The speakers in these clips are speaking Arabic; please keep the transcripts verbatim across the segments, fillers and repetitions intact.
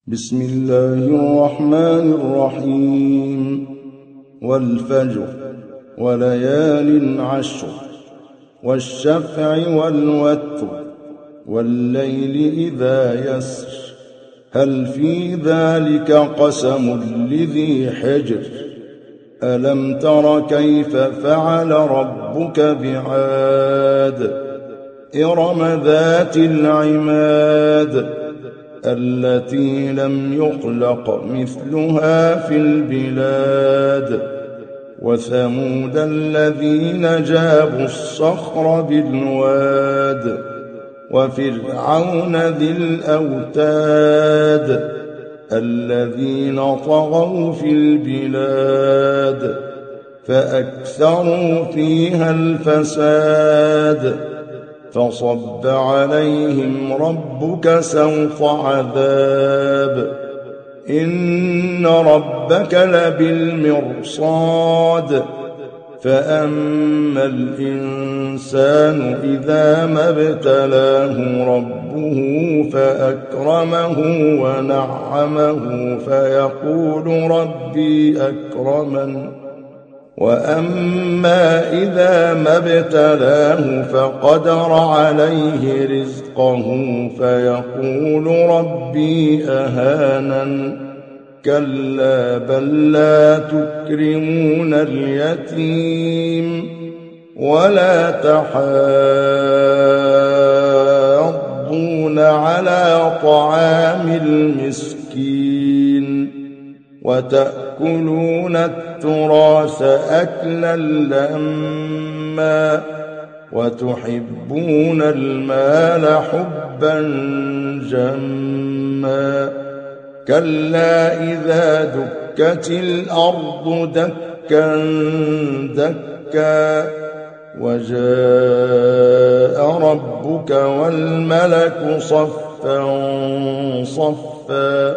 بسم الله الرحمن الرحيم. والفجر وليال عشر والشفع والوتر والليل إذا يسر هل في ذلك قسم لذي حجر ألم تر كيف فعل ربك بعاد إرم ذات العماد التي لم يخلق مثلها في البلاد وثمود الذين جابوا الصخر بالواد وفرعون ذي الأوتاد الذين طغوا في البلاد فأكثروا فيها الفساد فصب عليهم ربك سوط عذاب إن ربك لبالمرصاد فأما الإنسان إذا ما ابتلاه ربه فأكرمه ونعمه فيقول ربي أكرمن وأما إذا ما ابتلاه فقدر عليه رزقه فيقول ربي أهانن كلا بل لا تكرمون اليتيم ولا تحاضون على طعام المسكين وتأكلون التراث أكلا لما وتحبون المال حبا جما كلا إذا دكت الأرض دكا دكا وجاء ربك والملك صفا صفا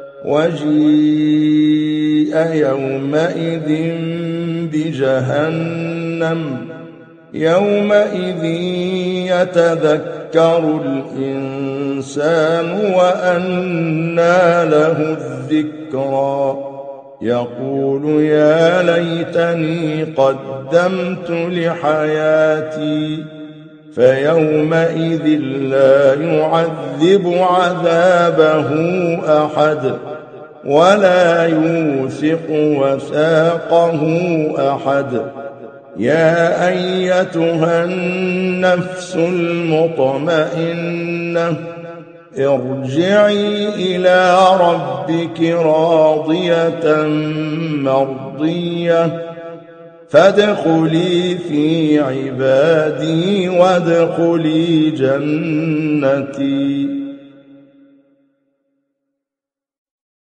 وجيء يومئذ بجهنم يومئذ يتذكر الإنسان وأنى له الذكرى يقول يا ليتني قدمت لحياتي فيومئذ لا يعذب عذابه أحد ولا يوثق وثاقه أحد يا أيتها النفس المطمئنة ارجعي إلى ربك راضية مرضية فادخلي في عبادي وادخلي جنتي